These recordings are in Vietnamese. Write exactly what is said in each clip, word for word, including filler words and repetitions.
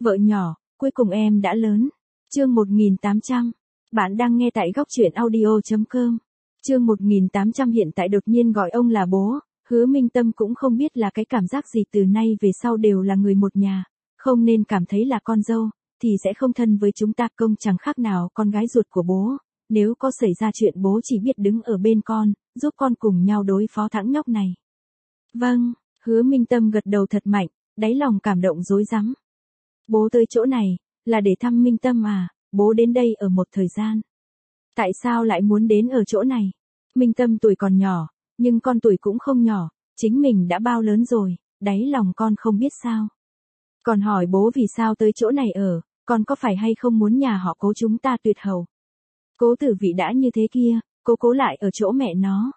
Vợ nhỏ, cuối cùng em đã lớn. Chương một nghìn tám trăm. Bạn đang nghe tại góc truyện audio chấm com. Chương một nghìn tám trăm hiện tại đột nhiên gọi ông là bố, Hứa Minh Tâm cũng không biết là cái cảm giác gì, từ nay về sau đều là người một nhà, không nên cảm thấy là con dâu, thì sẽ không thân với chúng ta, công chẳng khác nào con gái ruột của bố, nếu có xảy ra chuyện bố chỉ biết đứng ở bên con, giúp con cùng nhau đối phó thằng nhóc này. Vâng, Hứa Minh Tâm gật đầu thật mạnh, đáy lòng cảm động rối rắm. Bố tới chỗ này, là để thăm Minh Tâm à, bố đến đây ở một thời gian. Tại sao lại muốn đến ở chỗ này? Minh Tâm tuổi còn nhỏ, nhưng con tuổi cũng không nhỏ, chính mình đã bao lớn rồi, đáy lòng con không biết sao. Còn hỏi bố vì sao tới chỗ này ở, con có phải hay không muốn nhà họ Cố chúng ta tuyệt hậu. Cố Tử Vị đã như thế kia, Cố Cố lại ở chỗ mẹ nó.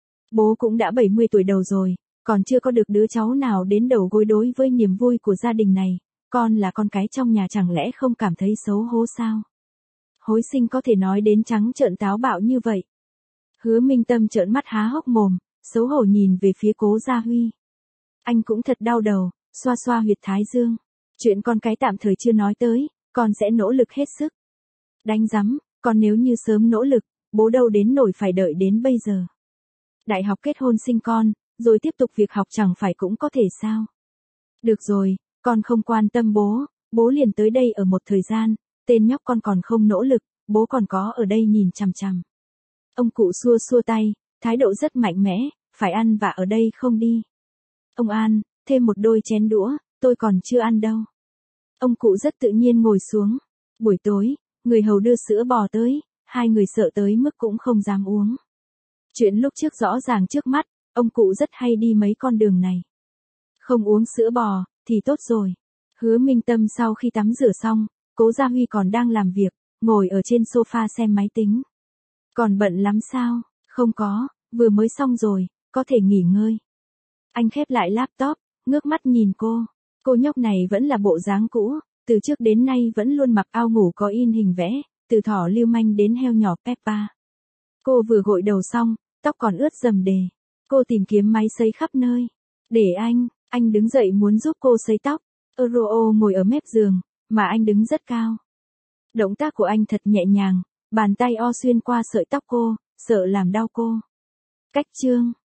Bố cũng đã bảy mươi tuổi đầu rồi, còn chưa có được đứa cháu nào đến đầu gối, đối với niềm vui của gia đình này, con là con cái trong nhà chẳng lẽ không cảm thấy xấu hổ sao? Hối sinh có thể nói đến trắng trợn táo bạo như vậy. Hứa Minh Tâm trợn mắt há hốc mồm, xấu hổ nhìn về phía Cố Gia Huy. Anh cũng thật đau đầu, xoa xoa huyệt thái dương. Chuyện con cái tạm thời chưa nói tới, con sẽ nỗ lực hết sức. Đánh rắm, còn nếu như sớm nỗ lực, bố đâu đến nổi phải đợi đến bây giờ. Đại học kết hôn sinh con, rồi tiếp tục việc học chẳng phải cũng có thể sao? Được rồi, con không quan tâm bố, bố liền tới đây ở một thời gian, tên nhóc con còn không nỗ lực, bố còn có ở đây nhìn chằm chằm. Ông cụ xua xua tay, thái độ rất mạnh mẽ, phải ăn và ở đây không đi. Ông An, thêm một đôi chén đũa, tôi còn chưa ăn đâu. Ông cụ rất tự nhiên ngồi xuống. Buổi tối, người hầu đưa sữa bò tới, hai người sợ tới mức cũng không dám uống. Chuyện lúc trước rõ ràng trước mắt, ông cụ rất hay đi mấy con đường này. Không uống sữa bò, thì tốt rồi. Hứa Minh Tâm sau khi tắm rửa xong, Cố Gia Huy còn đang làm việc, ngồi ở trên sofa xem máy tính. Còn bận lắm sao? Không có, vừa mới xong rồi, có thể nghỉ ngơi. Anh khép lại laptop, ngước mắt nhìn cô. Cô nhóc này vẫn là bộ dáng cũ, từ trước đến nay vẫn luôn mặc ao ngủ có in hình vẽ, từ thỏ lưu manh đến heo nhỏ Peppa. Cô vừa gội đầu xong, tóc còn ướt rầm rề. Cô tìm kiếm máy sấy khắp nơi. Để anh, anh đứng dậy muốn giúp cô sấy tóc. Euro ngồi ở mép giường, mà anh đứng rất cao. Động tác của anh thật nhẹ nhàng, bàn tay o xuyên qua sợi tóc cô, sợ làm đau cô. Cách chương.